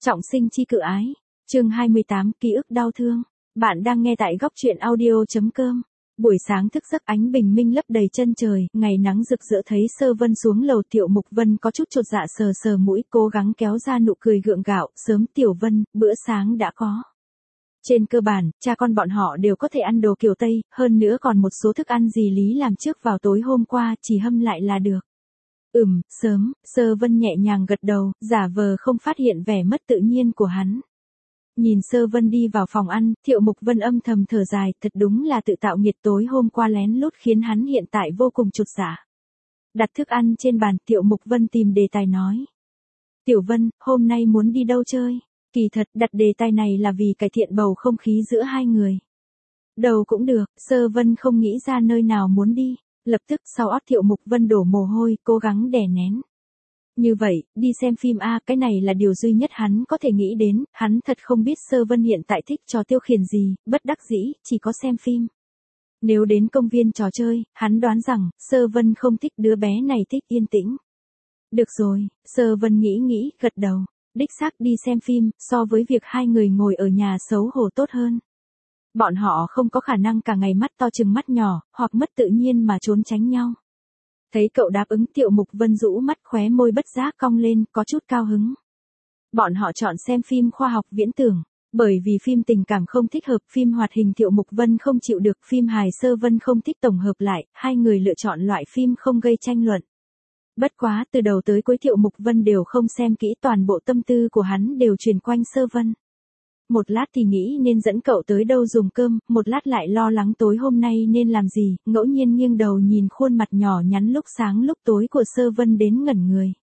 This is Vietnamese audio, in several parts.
Trọng sinh chi cự ái. Chương 28, ký ức đau thương. Bạn đang nghe tại góc truyện audio.com. Buổi sáng thức giấc ánh bình minh lấp đầy chân trời, ngày nắng rực rỡ thấy Sơ Vân xuống lầu. Tiểu Mục Vân có chút chột dạ sờ sờ mũi, cố gắng kéo ra nụ cười gượng gạo. Sớm Tiểu Vân, bữa sáng đã có. Trên cơ bản, cha con bọn họ đều có thể ăn đồ kiểu Tây, hơn nữa còn một số thức ăn gì Lý làm trước vào tối hôm qua, chỉ hâm lại là được. Sớm, Sơ Vân nhẹ nhàng gật đầu, giả vờ không phát hiện vẻ mất tự nhiên của hắn. Nhìn Sơ Vân đi vào phòng ăn, Thiệu Mục Vân âm thầm thở dài, thật đúng là tự tạo nghiệt, tối hôm qua lén lút khiến hắn hiện tại vô cùng chột dạ. Đặt thức ăn trên bàn, Thiệu Mục Vân tìm đề tài nói. Tiểu Vân, hôm nay muốn đi đâu chơi? Kỳ thật, đặt đề tài này là vì cải thiện bầu không khí giữa hai người. Đâu cũng được, Sơ Vân không nghĩ ra nơi nào muốn đi. Lập tức sau ót Thiệu Mục Vân đổ mồ hôi, cố gắng đè nén. Như vậy, đi xem phim a, cái này là điều duy nhất hắn có thể nghĩ đến, hắn thật không biết Sơ Vân hiện tại thích trò tiêu khiển gì, bất đắc dĩ, chỉ có xem phim. Nếu đến công viên trò chơi, hắn đoán rằng, Sơ Vân không thích đứa bé này, thích yên tĩnh. Được rồi, Sơ Vân nghĩ, gật đầu, đích xác đi xem phim, so với việc hai người ngồi ở nhà xấu hổ tốt hơn. Bọn họ không có khả năng cả ngày mắt to chừng mắt nhỏ, hoặc mất tự nhiên mà trốn tránh nhau. Thấy cậu đáp ứng, Thiệu Mục Vân rũ mắt, khóe môi bất giác cong lên, có chút cao hứng. Bọn họ chọn xem phim khoa học viễn tưởng, bởi vì phim tình cảm không thích hợp, phim hoạt hình Thiệu Mục Vân không chịu được, phim hài Sơ Vân không thích, tổng hợp lại, hai người lựa chọn loại phim không gây tranh luận. Bất quá, từ đầu tới cuối Thiệu Mục Vân đều không xem kỹ, toàn bộ tâm tư của hắn đều truyền quanh Sơ Vân. Một lát thì nghĩ nên dẫn cậu tới đâu dùng cơm, một lát lại lo lắng tối hôm nay nên làm gì, ngẫu nhiên nghiêng đầu nhìn khuôn mặt nhỏ nhắn lúc sáng lúc tối của Sơ Vân đến ngẩn người.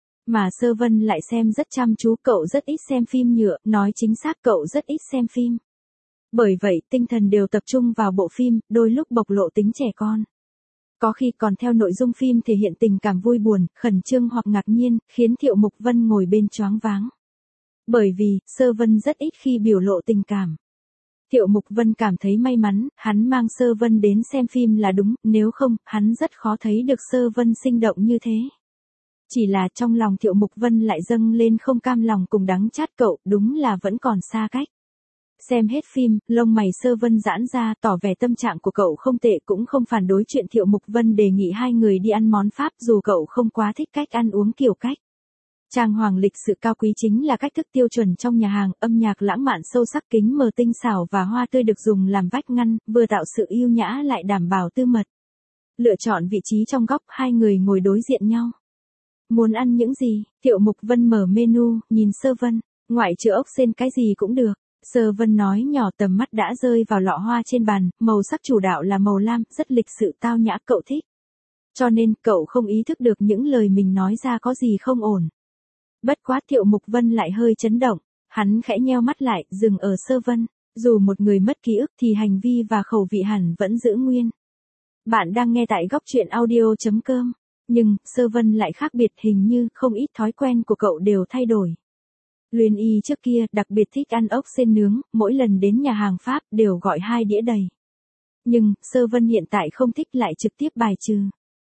Mà Sơ Vân lại xem rất chăm chú, cậu rất ít xem phim nhựa, nói chính xác cậu rất ít xem phim. Bởi vậy, tinh thần đều tập trung vào bộ phim, đôi lúc bộc lộ tính trẻ con. Có khi còn theo nội dung phim thể hiện tình cảm vui buồn, khẩn trương hoặc ngạc nhiên, khiến Thiệu Mục Vân ngồi bên choáng váng. Bởi vì, Sơ Vân rất ít khi biểu lộ tình cảm. Thiệu Mục Vân cảm thấy may mắn, hắn mang Sơ Vân đến xem phim là đúng, nếu không, hắn rất khó thấy được Sơ Vân sinh động như thế. Chỉ là trong lòng Thiệu Mục Vân lại dâng lên không cam lòng cùng đắng chát, cậu đúng là vẫn còn xa cách. Xem hết phim, lông mày Sơ Vân giãn ra, tỏ vẻ tâm trạng của cậu không tệ, cũng không phản đối chuyện Thiệu Mục Vân đề nghị hai người đi ăn món Pháp, dù cậu không quá thích cách ăn uống kiểu cách. Trang hoàng lịch sự cao quý chính là cách thức tiêu chuẩn trong nhà hàng, âm nhạc lãng mạn sâu sắc, kính mờ tinh xảo và hoa tươi được dùng làm vách ngăn, vừa tạo sự yêu nhã lại đảm bảo tư mật. Lựa chọn vị trí trong góc, hai người ngồi đối diện nhau. Muốn ăn những gì? Thiệu Mục Vân mở menu, nhìn Sơ Vân, ngoại trừ ốc sên cái gì cũng được. Sơ Vân nói nhỏ, tầm mắt đã rơi vào lọ hoa trên bàn, màu sắc chủ đạo là màu lam, rất lịch sự tao nhã, cậu thích. Cho nên, cậu không ý thức được những lời mình nói ra có gì không ổn. Bất quá Thiệu Mục Vân lại hơi chấn động, hắn khẽ nheo mắt lại, dừng ở Sơ Vân, dù một người mất ký ức thì hành vi và khẩu vị hẳn vẫn giữ nguyên. Bạn đang nghe tại góc truyện audio.com, nhưng, Sơ Vân lại khác biệt, hình như không ít thói quen của cậu đều thay đổi. Luyến Y trước kia đặc biệt thích ăn ốc sên nướng, mỗi lần đến nhà hàng Pháp đều gọi 2 đĩa đầy. Nhưng, Sơ Vân hiện tại không thích, lại trực tiếp bài trừ.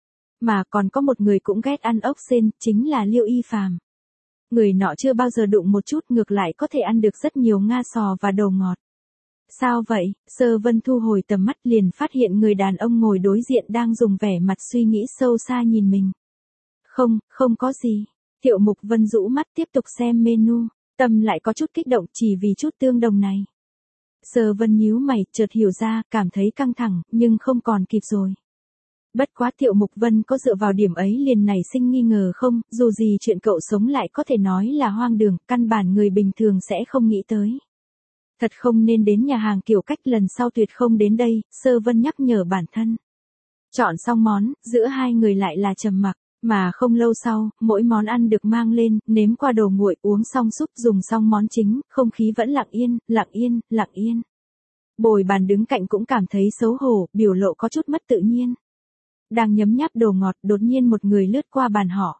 Mà còn có một người cũng ghét ăn ốc sên, chính là Liêu Y Phàm. Người nọ chưa bao giờ đụng một chút, ngược lại có thể ăn được rất nhiều nga sò và đồ ngọt. Sao vậy? Sơ Vân thu hồi tầm mắt, liền phát hiện người đàn ông ngồi đối diện đang dùng vẻ mặt suy nghĩ sâu xa nhìn mình. Không có gì. Thiệu Mục Vân rũ mắt tiếp tục xem menu, tâm lại có chút kích động chỉ vì chút tương đồng này. Sơ Vân nhíu mày, chợt hiểu ra, cảm thấy căng thẳng, nhưng không còn kịp rồi. Bất quá Thiệu Mục Vân có dựa vào điểm ấy liền nảy sinh nghi ngờ không, dù gì chuyện cậu sống lại có thể nói là hoang đường, căn bản người bình thường sẽ không nghĩ tới. Thật không nên đến nhà hàng kiểu cách, lần sau tuyệt không đến đây, Sơ Vân nhắc nhở bản thân. Chọn xong món, giữa hai người lại là trầm mặc, mà không lâu sau, mỗi món ăn được mang lên, nếm qua đồ nguội, uống xong súp, dùng xong món chính, không khí vẫn lặng yên. Bồi bàn đứng cạnh cũng cảm thấy xấu hổ, biểu lộ có chút mất tự nhiên. Đang nhấm nháp đồ ngọt, đột nhiên một người lướt qua bàn họ.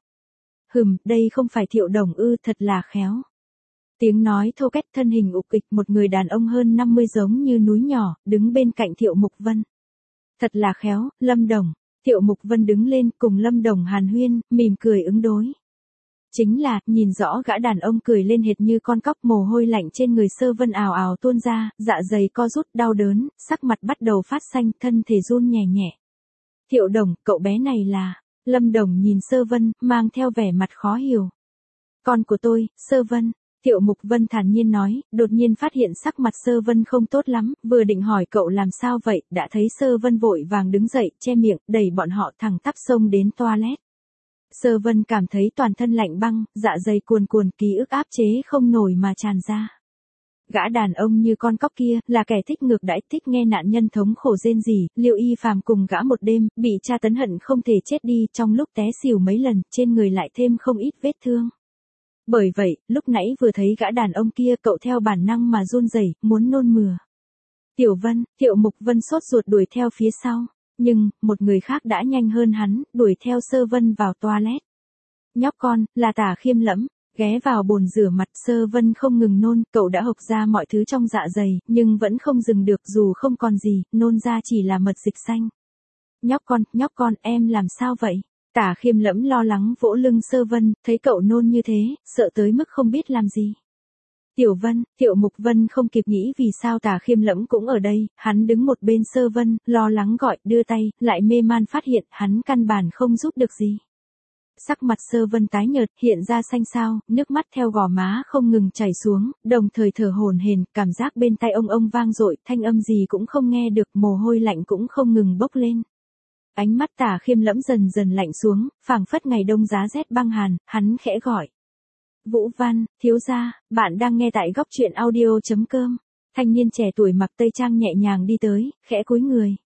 Đây không phải Thiệu Đồng ư, thật là khéo. Tiếng nói thô kệch, thân hình ục ịch, một người đàn ông hơn 50 giống như núi nhỏ, đứng bên cạnh Thiệu Mục Vân. Thật là khéo, Lâm Đồng. Thiệu Mục Vân đứng lên cùng Lâm Đồng hàn huyên, mỉm cười ứng đối. Chính là, nhìn rõ gã đàn ông cười lên hệt như con cóc, mồ hôi lạnh trên người Sơ Vân ào ào tuôn ra, dạ dày co rút đau đớn, sắc mặt bắt đầu phát xanh, thân thể run nhẹ nhẹ. Thiệu Đồng, cậu bé này là... Lâm Đồng nhìn Sơ Vân, mang theo vẻ mặt khó hiểu. Con của tôi, Sơ Vân. Thiệu Mục Vân thản nhiên nói, đột nhiên phát hiện sắc mặt Sơ Vân không tốt lắm, vừa định hỏi cậu làm sao vậy, đã thấy Sơ Vân vội vàng đứng dậy, che miệng, đẩy bọn họ thẳng tắp xông đến toilet. Sơ Vân cảm thấy toàn thân lạnh băng, dạ dày cuồn cuồn, ký ức áp chế không nổi mà tràn ra. Gã đàn ông như con cóc kia, là kẻ thích ngược đãi, thích nghe nạn nhân thống khổ rên rỉ, Liêu Y Phàm cùng gã một đêm, bị tra tấn hận không thể chết đi, trong lúc té xỉu mấy lần, trên người lại thêm không ít vết thương. Bởi vậy, lúc nãy vừa thấy gã đàn ông kia, cậu theo bản năng mà run rẩy, muốn nôn mửa. Tiểu Vân, Thiệu Mục Vân sốt ruột đuổi theo phía sau, nhưng, một người khác đã nhanh hơn hắn, đuổi theo Sơ Vân vào toilet. Nhóc con, là Tả Khiêm Lẫm. Ghé vào bồn rửa mặt, Sơ Vân không ngừng nôn, cậu đã hộc ra mọi thứ trong dạ dày, nhưng vẫn không dừng được, dù không còn gì, nôn ra chỉ là mật dịch xanh. Nhóc con, em làm sao vậy? Tả Khiêm Lẫm lo lắng vỗ lưng Sơ Vân, thấy cậu nôn như thế, sợ tới mức không biết làm gì. Tiểu Vân, Thiệu Mục Vân không kịp nghĩ vì sao Tả Khiêm Lẫm cũng ở đây, hắn đứng một bên Sơ Vân, lo lắng gọi, đưa tay, lại mê man phát hiện, hắn căn bản không giúp được gì. Sắc mặt Sơ Vân tái nhợt, hiện ra xanh xao, nước mắt theo gò má không ngừng chảy xuống, đồng thời thở hổn hển, cảm giác bên tai ông vang dội, thanh âm gì cũng không nghe được, mồ hôi lạnh cũng không ngừng bốc lên. Ánh mắt Tả Khiêm Lẫm dần dần lạnh xuống, phảng phất ngày đông giá rét băng hàn, hắn khẽ gọi. Vũ Văn, thiếu gia, bạn đang nghe tại góc truyện audio.com. Thanh niên trẻ tuổi mặc tây trang nhẹ nhàng đi tới, khẽ cúi người.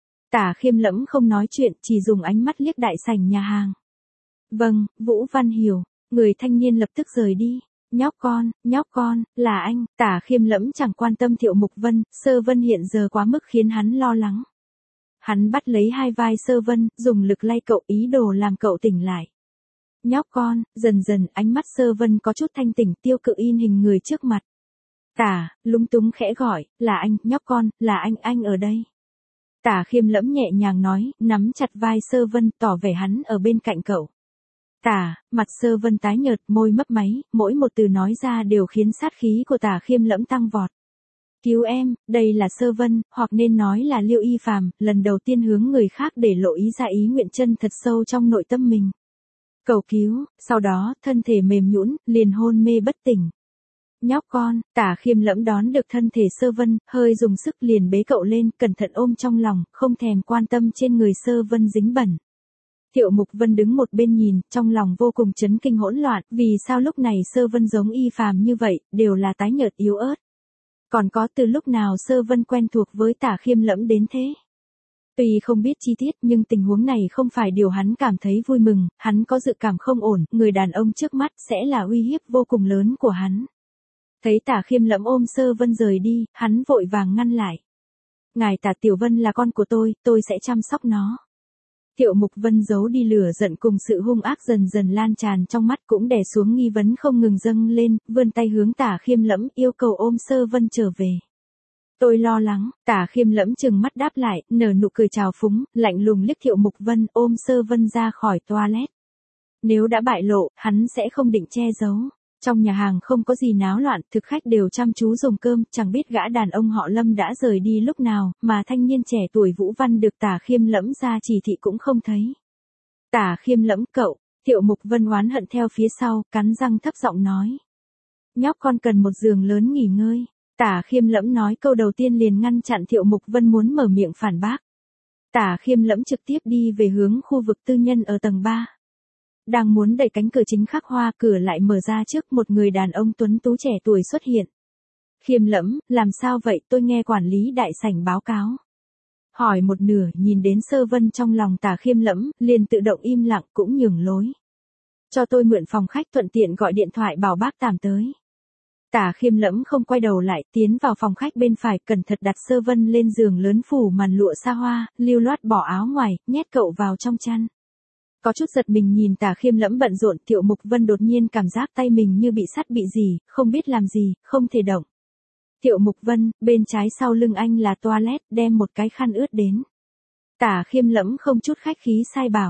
Tả Khiêm Lẫm không nói chuyện, chỉ dùng ánh mắt liếc đại sảnh nhà hàng. Vâng, Vũ Văn hiểu, người thanh niên lập tức rời đi. Nhóc con, là anh. Tả Khiêm Lẫm chẳng quan tâm Thiệu Mục Vân, Sơ Vân hiện giờ quá mức khiến hắn lo lắng. Hắn bắt lấy hai vai Sơ Vân, dùng lực lay cậu, ý đồ làm cậu tỉnh lại. Nhóc con, dần dần ánh mắt Sơ Vân có chút thanh tỉnh, tiêu cự in hình người trước mặt. Tả, lúng túng khẽ gọi, là anh, nhóc con, là anh ở đây. Tả Khiêm Lẫm nhẹ nhàng nói, nắm chặt vai Sơ Vân, tỏ vẻ hắn ở bên cạnh cậu. Tả, mặt Sơ Vân tái nhợt, môi mấp máy, mỗi một từ nói ra đều khiến sát khí của Tả Khiêm Lẫm tăng vọt. Cứu em, đây là Sơ Vân, hoặc nên nói là Liêu Y Phàm, lần đầu tiên hướng người khác để lộ ý ra ý nguyện chân thật sâu trong nội tâm mình. Cầu cứu, sau đó, thân thể mềm nhũn, liền hôn mê bất tỉnh. Nhóc con, Tả Khiêm Lẫm đón được thân thể Sơ Vân, hơi dùng sức liền bế cậu lên, cẩn thận ôm trong lòng, không thèm quan tâm trên người Sơ Vân dính bẩn. Thiệu Mục Vân đứng một bên nhìn, trong lòng vô cùng chấn kinh hỗn loạn, vì sao lúc này Sơ Vân giống Y Phàm như vậy, đều là tái nhợt yếu ớt. Còn có từ lúc nào Sơ Vân quen thuộc với Tả Khiêm Lẫm đến thế? Tuy không biết chi tiết nhưng tình huống này không phải điều hắn cảm thấy vui mừng, hắn có dự cảm không ổn, người đàn ông trước mắt sẽ là uy hiếp vô cùng lớn của hắn. Thấy Tả Khiêm Lẫm ôm Sơ Vân rời đi, hắn vội vàng ngăn lại. Ngài Tả Tiểu Vân là con của tôi sẽ chăm sóc nó. Thiệu Mục Vân giấu đi lửa giận cùng sự hung ác dần dần lan tràn trong mắt cũng đè xuống nghi vấn không ngừng dâng lên, vươn tay hướng Tả Khiêm Lẫm yêu cầu ôm Sơ Vân trở về. Tôi lo lắng, Tả Khiêm Lẫm trừng mắt đáp lại, nở nụ cười trào phúng, lạnh lùng liếc Thiệu Mục Vân ôm Sơ Vân ra khỏi toilet. Nếu đã bại lộ, hắn sẽ không định che giấu. Trong nhà hàng không có gì náo loạn, thực khách đều chăm chú dùng cơm, chẳng biết gã đàn ông họ Lâm đã rời đi lúc nào, mà thanh niên trẻ tuổi Vũ Văn được Tả Khiêm Lẫm ra chỉ thị cũng không thấy. Tả Khiêm Lẫm cậu, Thiệu Mục Vân oán hận theo phía sau, cắn răng thấp giọng nói. Nhóc con cần một giường lớn nghỉ ngơi. Tả Khiêm Lẫm nói câu đầu tiên liền ngăn chặn Thiệu Mục Vân muốn mở miệng phản bác. Tả Khiêm Lẫm trực tiếp đi về hướng khu vực tư nhân ở tầng 3. Đang muốn đẩy cánh cửa chính khắc hoa, cửa lại mở ra trước một người đàn ông tuấn tú trẻ tuổi xuất hiện. Khiêm Lẫm, làm sao vậy, tôi nghe quản lý đại sảnh báo cáo. Hỏi một nửa, nhìn đến Sơ Vân trong lòng Tả Khiêm Lẫm, liền tự động im lặng cũng nhường lối. Cho tôi mượn phòng khách, thuận tiện gọi điện thoại bảo bác Tàm tới. Tả Khiêm Lẫm không quay đầu lại, tiến vào phòng khách bên phải, cẩn thận đặt Sơ Vân lên giường lớn phủ màn lụa xa hoa, lưu loát bỏ áo ngoài, nhét cậu vào trong chăn. Có chút giật mình nhìn Tả Khiêm Lẫm bận rộn, Thiệu Mục Vân đột nhiên cảm giác tay mình như bị sắt bị gì, không biết làm gì, không thể động. Thiệu Mục Vân, bên trái sau lưng anh là toilet, đem một cái khăn ướt đến. Tả Khiêm Lẫm không chút khách khí sai bảo.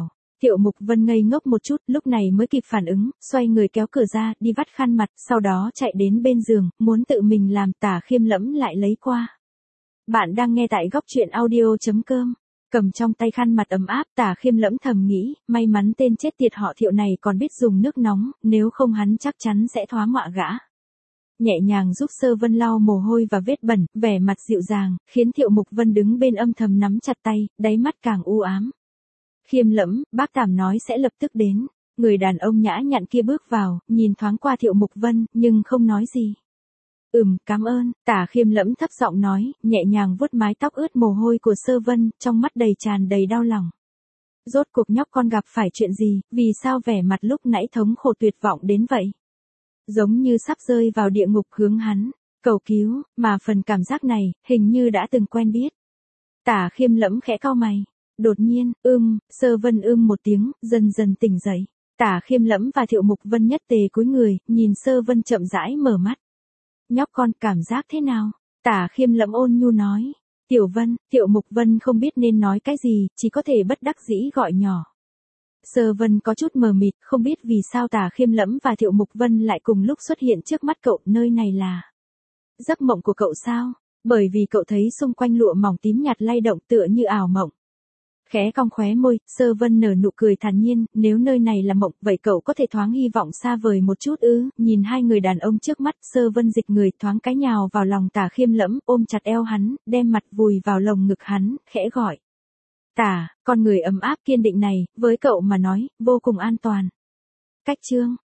Thiệu Mục Vân ngây ngốc một chút, lúc này mới kịp phản ứng, xoay người kéo cửa ra, đi vắt khăn mặt, sau đó chạy đến bên giường, muốn tự mình làm. Tả Khiêm lẫm lại lấy qua. Bạn đang nghe tại góc truyện audio.com. Cầm trong tay khăn mặt ấm áp, Tả Khiêm lẫm thầm nghĩ, may mắn tên chết tiệt họ Thiệu này còn biết dùng nước nóng, nếu không hắn chắc chắn sẽ thoá mạ gã. Nhẹ nhàng giúp Sơ Vân lau mồ hôi và vết bẩn, vẻ mặt dịu dàng, khiến Thiệu Mục Vân đứng bên âm thầm nắm chặt tay, đáy mắt càng u ám. Khiêm lẫm, bác Tảm nói sẽ lập tức đến. Người đàn ông nhã nhặn kia bước vào, nhìn thoáng qua Thiệu Mục Vân, nhưng không nói gì. Cảm ơn, Tả Khiêm lẫm thấp giọng nói, nhẹ nhàng vuốt mái tóc ướt mồ hôi của Sơ Vân, trong mắt tràn đầy đau lòng. Rốt cuộc nhóc con gặp phải chuyện gì, vì sao vẻ mặt lúc nãy thống khổ tuyệt vọng đến vậy? Giống như sắp rơi vào địa ngục hướng hắn, cầu cứu, mà phần cảm giác này, hình như đã từng quen biết. Tả Khiêm lẫm khẽ cau mày. Đột nhiên, Sơ Vân một tiếng, dần dần tỉnh dậy. Tả Khiêm lẫm và Thiệu Mục Vân nhất tề cúi người, nhìn Sơ Vân chậm rãi mở mắt. Nhóc con cảm giác thế nào? Tả Khiêm lẫm ôn nhu nói. Tiểu Vân, Thiệu Mục Vân không biết nên nói cái gì, chỉ có thể bất đắc dĩ gọi nhỏ. Sơ Vân có chút mờ mịt, không biết vì sao Tả Khiêm lẫm và Thiệu Mục Vân lại cùng lúc xuất hiện trước mắt cậu, nơi này là giấc mộng của cậu sao? Bởi vì cậu thấy xung quanh lụa mỏng tím nhạt lay động tựa như ảo mộng. Khẽ cong khóe môi, Sơ Vân nở nụ cười thản nhiên, nếu nơi này là mộng, vậy cậu có thể thoáng hy vọng xa vời một chút ư? Nhìn hai người đàn ông trước mắt, Sơ Vân dịch người thoáng cái nhào vào lòng Tả Khiêm lẫm, ôm chặt eo hắn, đem mặt vùi vào lồng ngực hắn, khẽ gọi. Tả, con người ấm áp kiên định này, với cậu mà nói, vô cùng an toàn. Cách chương